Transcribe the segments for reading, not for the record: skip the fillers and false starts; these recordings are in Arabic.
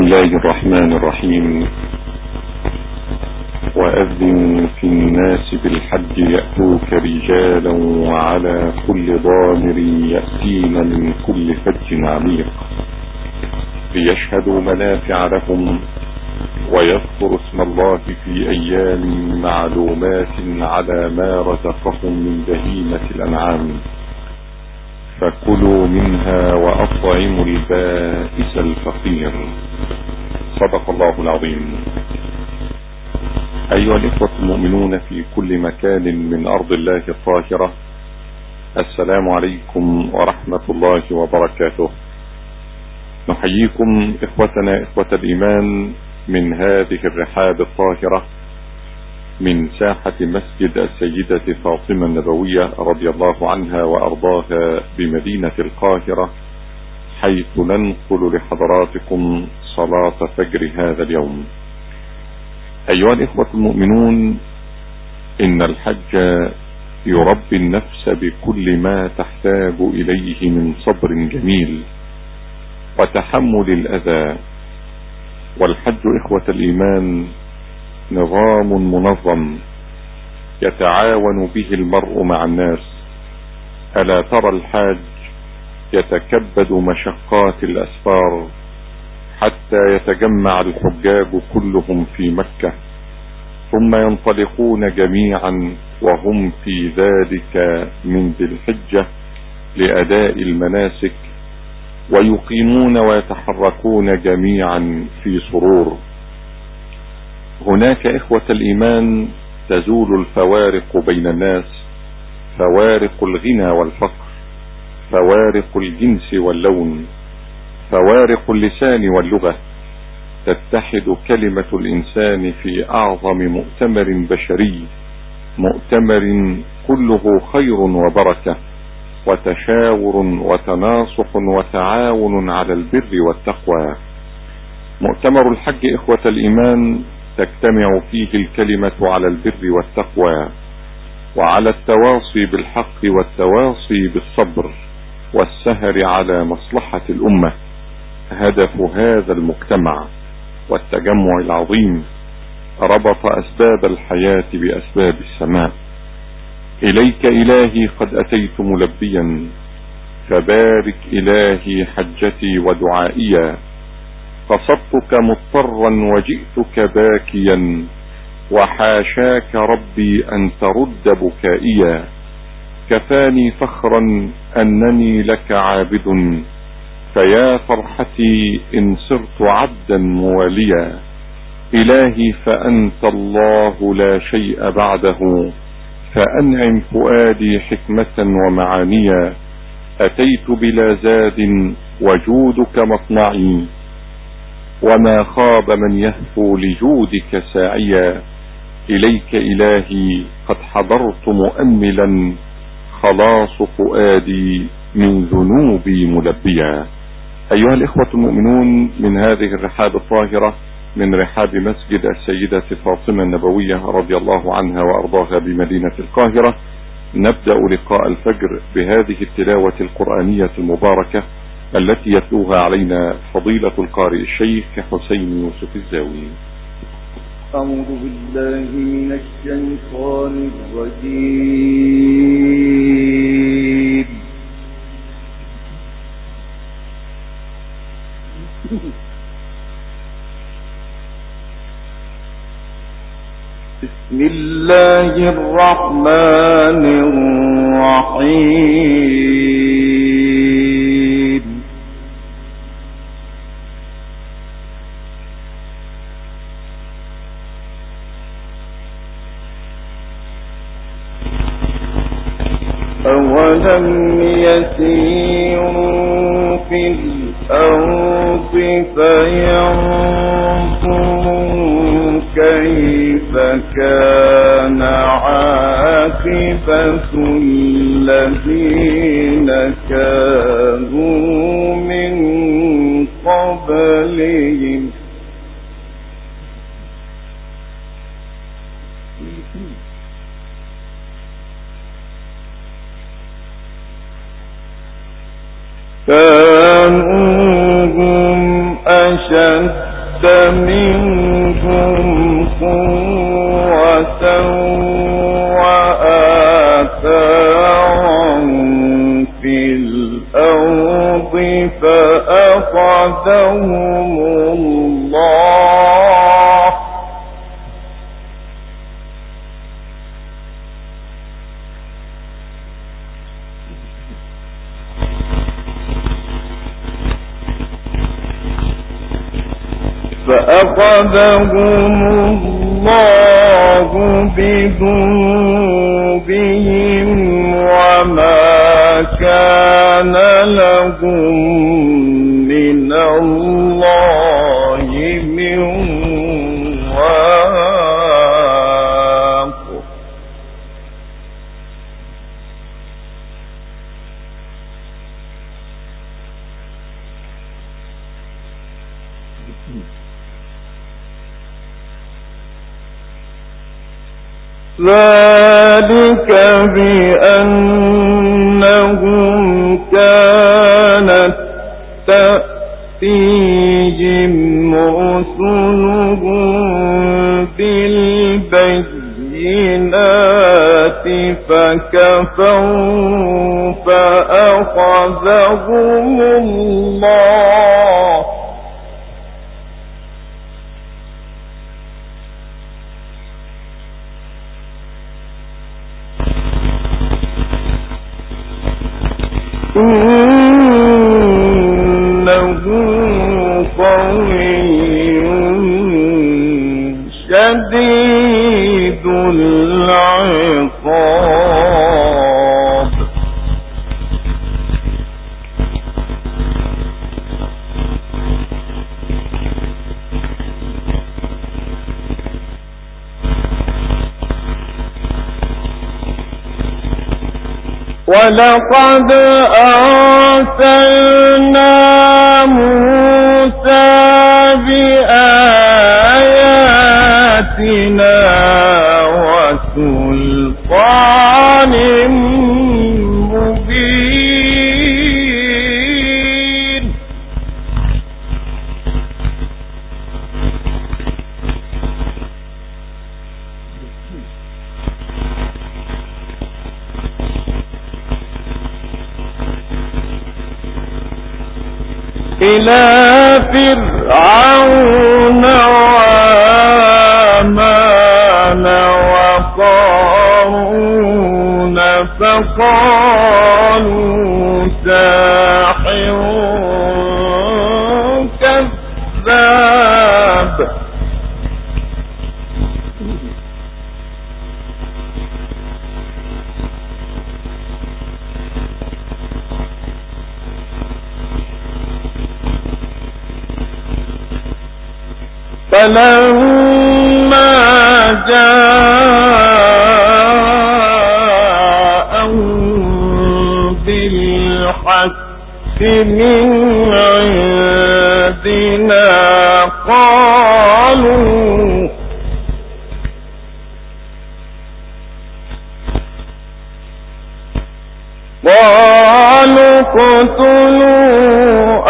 الله الرحمن الرحيم. وأذن في الناس بالحج يأتوك رجالا وعلى كل ضامر يأتين من كل فج عميق ليشهدوا منافع لهم ويذكروا اسم الله في أيام معلومات على ما رزقهم من بهيمة الأنعام فكلوا منها وأطعموا البائس الفقير. صدق الله العظيم. أيها الإخوة المؤمنون في كل مكان من أرض الله الطاهرة، السلام عليكم ورحمة الله وبركاته. نحييكم إخوتنا إخوة الإيمان من هذه الرحاب الطاهرة من ساحة مسجد السيدة فاطمة النبوية رضي الله عنها وأرضاها بمدينة القاهرة، حيث ننقل لحضراتكم صلاة فجر هذا اليوم. أيها الإخوة المؤمنون، إن الحج يربي النفس بكل ما تحتاج إليه من صبر جميل وتحمل الأذى. والحج إخوة الإيمان نظام منظم يتعاون به المرء مع الناس. ألا ترى الحاج يتكبد مشقات الأسفار حتى يتجمع الحجاج كلهم في مكة، ثم ينطلقون جميعا وهم في ذلك من ذي الحجة لأداء المناسك، ويقيمون ويتحركون جميعا في سرور. هناك إخوة الإيمان تزول الفوارق بين الناس، فوارق الغنى والفقر، فوارق الجنس واللون، فوارق اللسان واللغة. تتحد كلمة الإنسان في أعظم مؤتمر بشري، مؤتمر كله خير وبركة وتشاور وتناصح وتعاون على البر والتقوى. مؤتمر الحج إخوة الإيمان تجتمع فيه الكلمة على البر والتقوى وعلى التواصي بالحق والتواصي بالصبر والسهر على مصلحة الأمة. هدف هذا المجتمع والتجمع العظيم ربط أسباب الحياة بأسباب السماء. إليك إلهي قد أتيت ملبيا، فبارك إلهي حجتي ودعائيا. قصدتك مضطرا وجئتك باكيا، وحاشاك ربي أن ترد بكائيا. كفاني فخرا أنني لك عابد، فيا فرحتي إن صرت عبدا مواليا. إلهي فأنت الله لا شيء بعده، فأنعم فؤادي حكمة ومعانيا. أتيت بلا زاد وجودك مصنعي، وما خاب من يهفو لجودك ساعيا. إليك إلهي قد حضرت مؤملا، خلاص فؤادي من ذنوبي ملبيا. أيها الإخوة المؤمنون، من هذه الرحاب الطاهرة من رحاب مسجد السيدة فاطمة النبوية رضي الله عنها وأرضاها بمدينة القاهرة، نبدأ لقاء الفجر بهذه التلاوة القرآنية المباركة التي يتلوها علينا فضيلة القارئ الشيخ حسين يوسف الزاوي. أعوذ بالله من الشيطان الرجيم. بسم الله الرحمن الرحيم. أولم يسيروا في الأرض فينظروا كيف كان عاقبة الذين كانوا من قبلهم كانوا هم أشد منهم قوة وآثارا في الأرض فأخذهم الله بذنوبهم وما كان لهم من الله من واق ذلك بأنهم كانت تأتيهم رسلهم بالبينات فكفروا فأخذهم الله إنه قوي شديد العقاب ولقد أرسلنا موسى بآياتنا وسلطان مبين إلى فرعون وهامان وقارون فقالوا ساحر كذاب فلما جاءهم بالحق من عندنا قالوا اقتلوا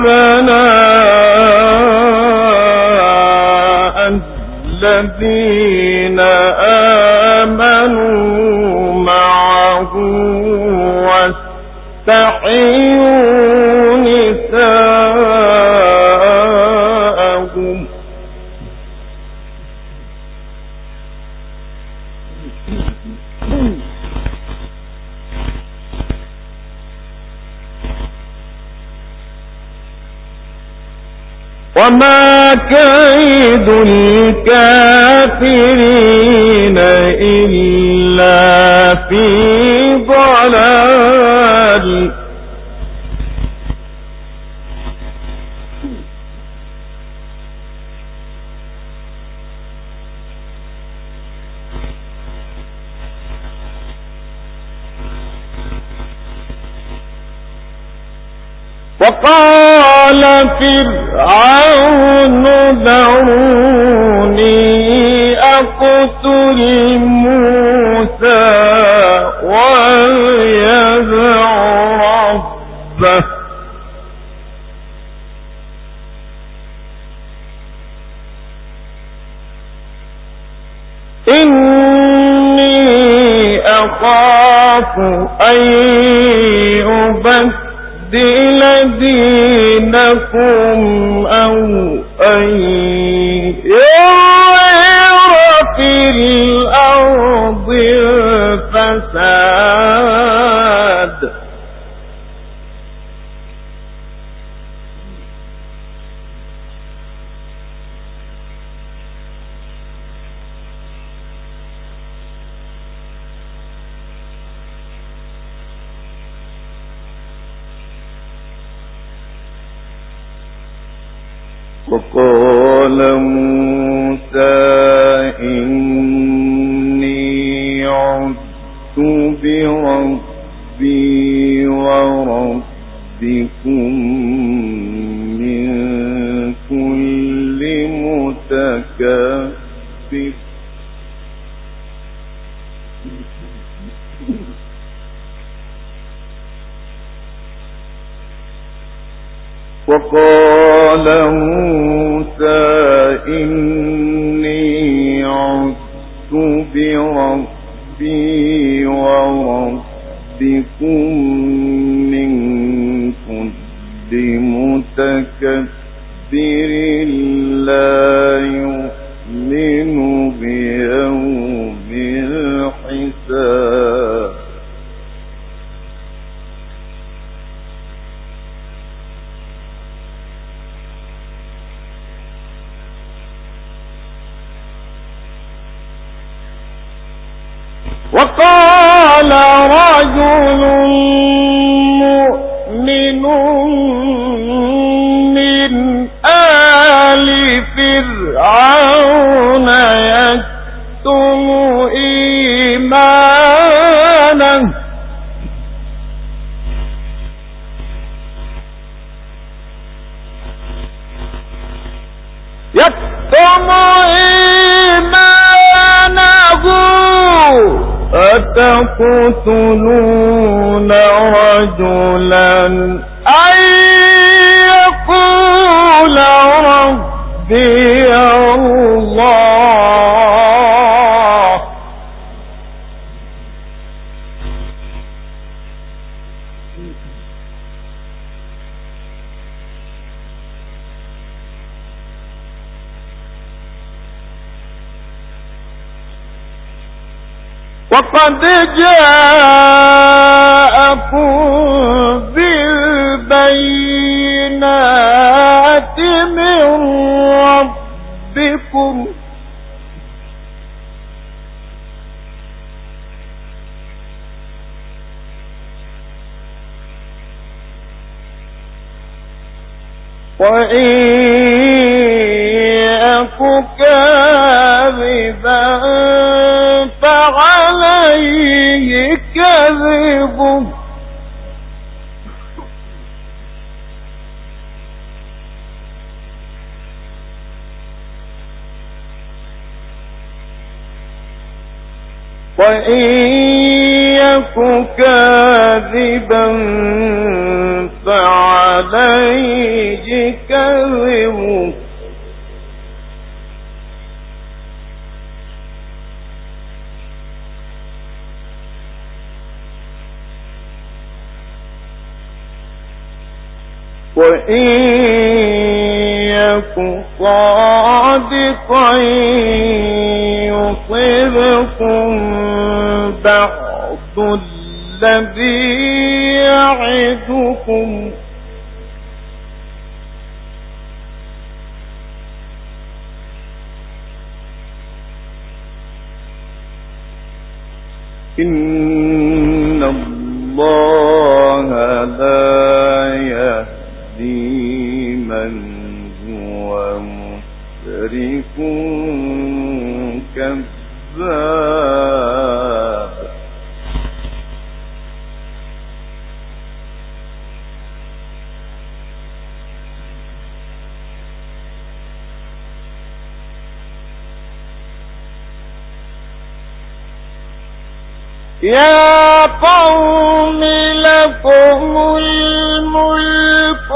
أبناء الذين آمنوا معه واستحيوا نساءهم وما كيد الكافرين إلا في ضلال وقال فرعون ذروني أقتل موسى وليدع ربه إني أخاف أن يبدل دينكم أو أن يظهر في الأرض الفساد وقال موسى إني عذت بربي وربكم من كل متكبر وقال موسى إني عذت بربي وربكم من كل متكبر لا يؤمن بيوم الحساب وقال رجل مؤمن من آل فرعون يكتم إيمانه أتقتلون رجلا أن يقول ربي الله وقد جاءكم بالبينات من ربكم وإن يك كاذبا فعليه كذبه وإن يك كاذبا فعليه كذبه وإن يك صادقا يصبكم بعض الذي يعدكم إن الله لا يهدي من هو مسرف كذاب يا قوم لكم الملك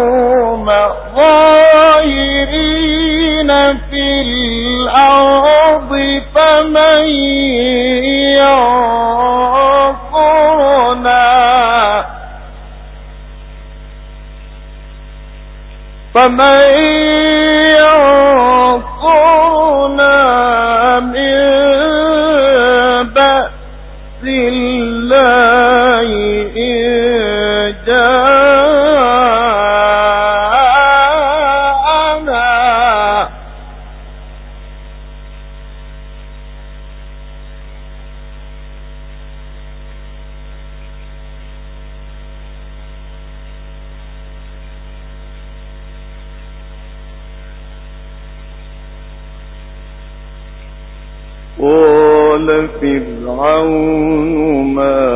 اليوم ظاهرين في الأرض فمن ينصرنا من بأس الله إن جاءنا قال فرعون ما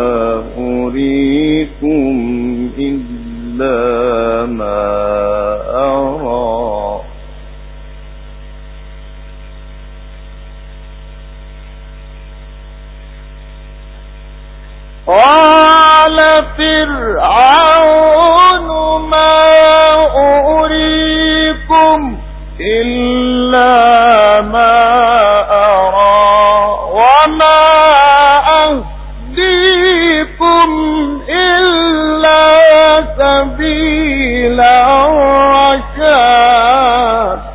أريكم إلا ما أرى قال فرعون ما أريكم إلا ما أرى وما أهديكم إلا سبيل الرشاد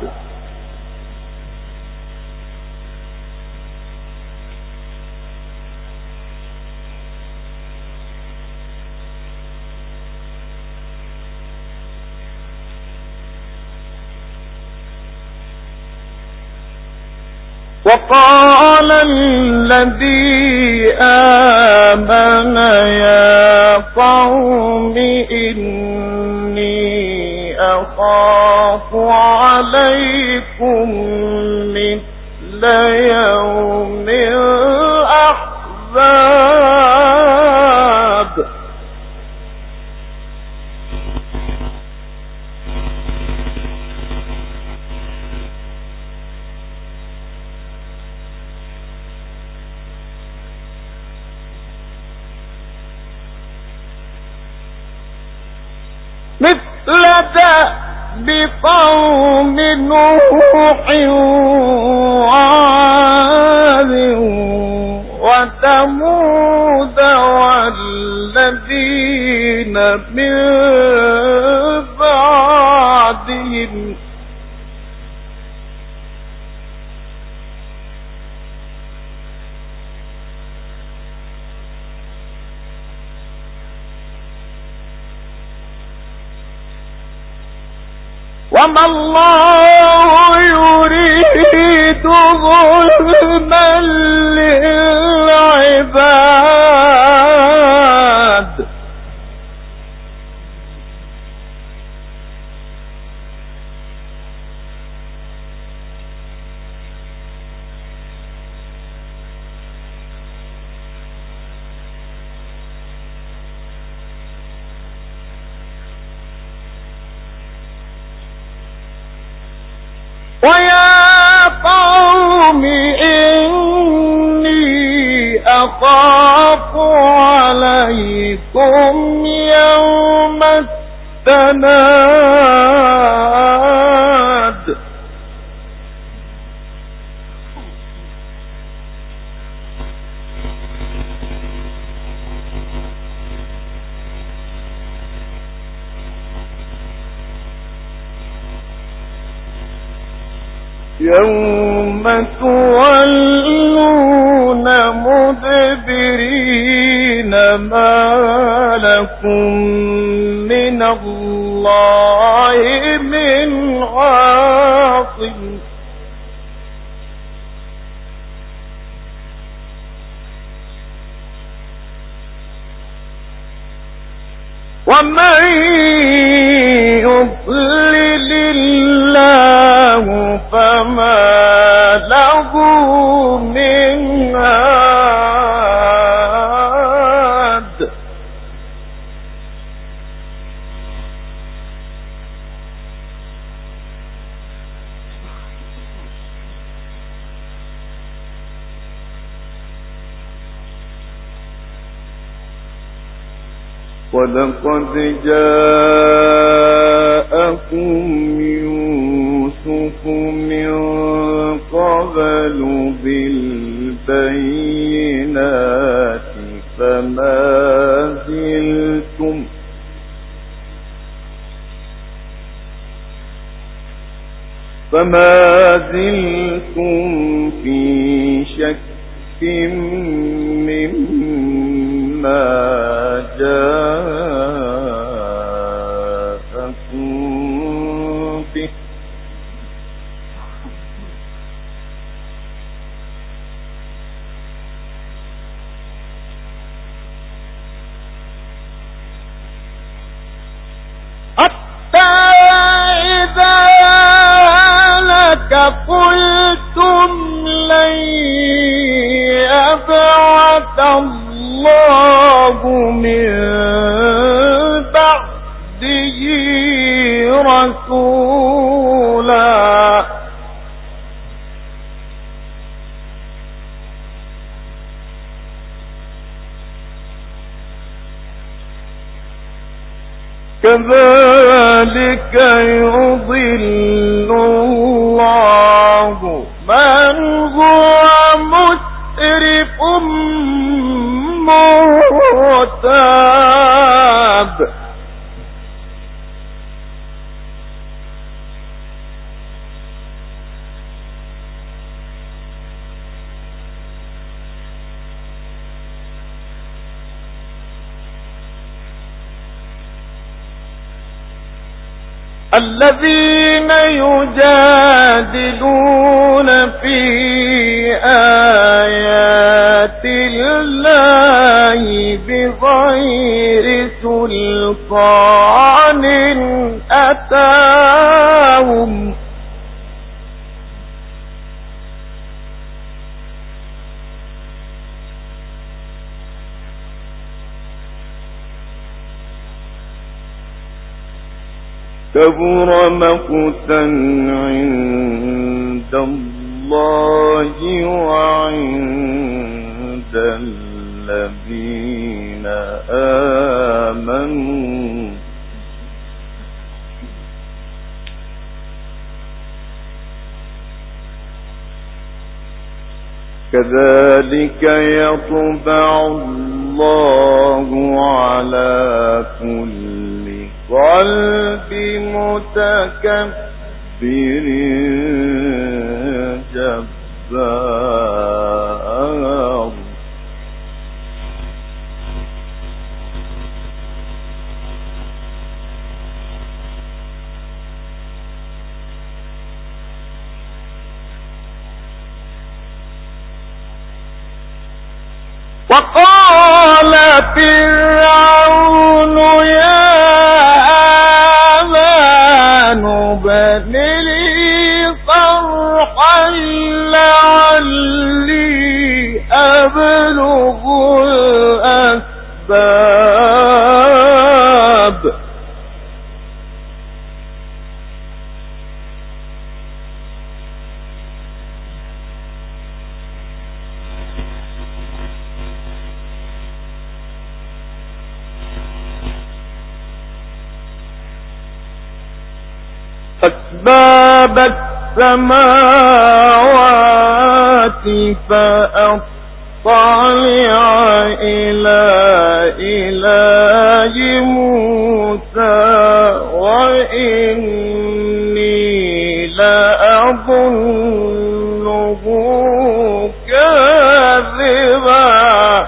وقال الذي آمن يا قوم إني أخاف عليكم مثل يوم الأحزاب مثل دأب قوم نوح وعاد وثمود والذين من بعدهم وما الله يريد ظلما للعباد ويا قوم إني أخاف عليكم يوم التناد يوم تولون مدبرين ما لكم من الله من عاصم ومن يضلل الله فما له من هاد ولقد جاءكم يوسف من قبل بالله فما زلتم في شك مما جاءكم به قلتم لن يبعث الله من بعده رسولا كذلك يضل الله من هو مسرف مرتاب الذين يجادلون في آيات الله بغير سلطان أتاهم كبر مقتا عند الله وعند الذين آمنوا كذلك يطبع الله على كل قلب متكبر جبار وقال فرعون يا ابن لي صرحا لعلي أبلغ الأسباب أسباب السماوات فأطلع إلى إله موسى وإني لأظنه كاذبا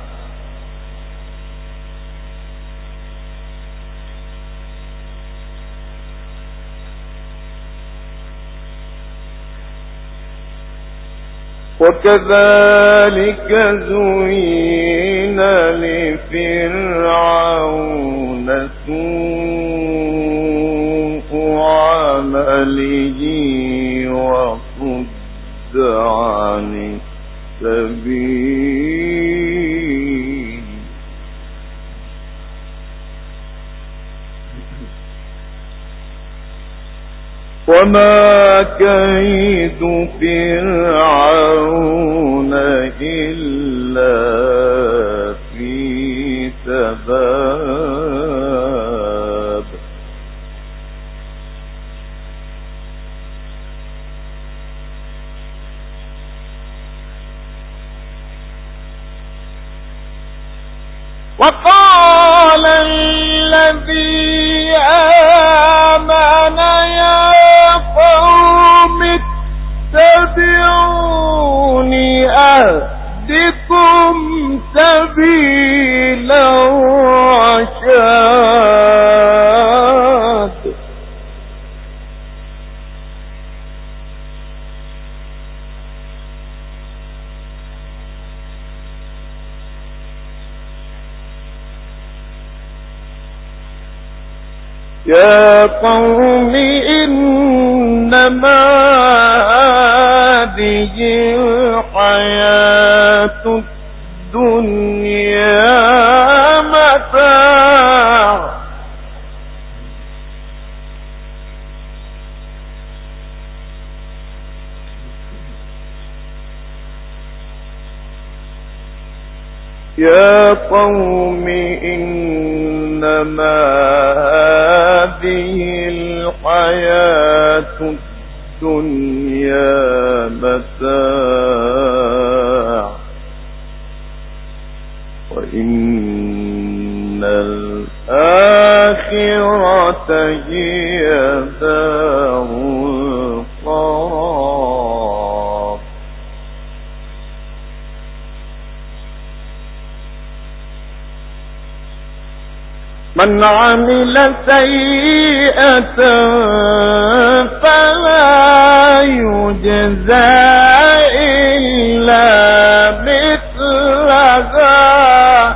وكذلك زين لفرعون سوء عمله وصد عن السبيل وما كيد فرعون إلا في تباب وقال الذي آمن يا قوم يا قوم إنما هذه الحياة الدنيا متاع يا قوم إنما هذه الحياة الدنيا متاع وإن الآخرة هي دار القرار من عمل سيئة فلا يجزى إلا مثلها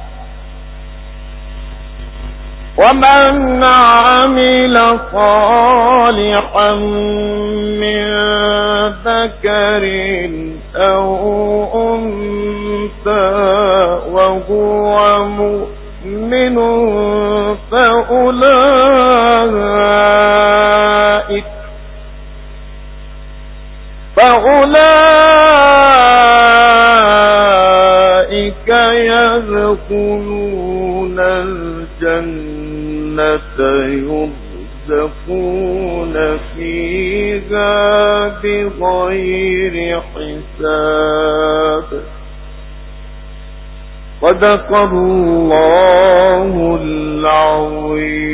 ومن عمل صالحا من ذكر أو أنثى وهو مؤمن فأولئك يدخلون الجنة يرزقون فيها بغير حساب. صدق الله العظيم.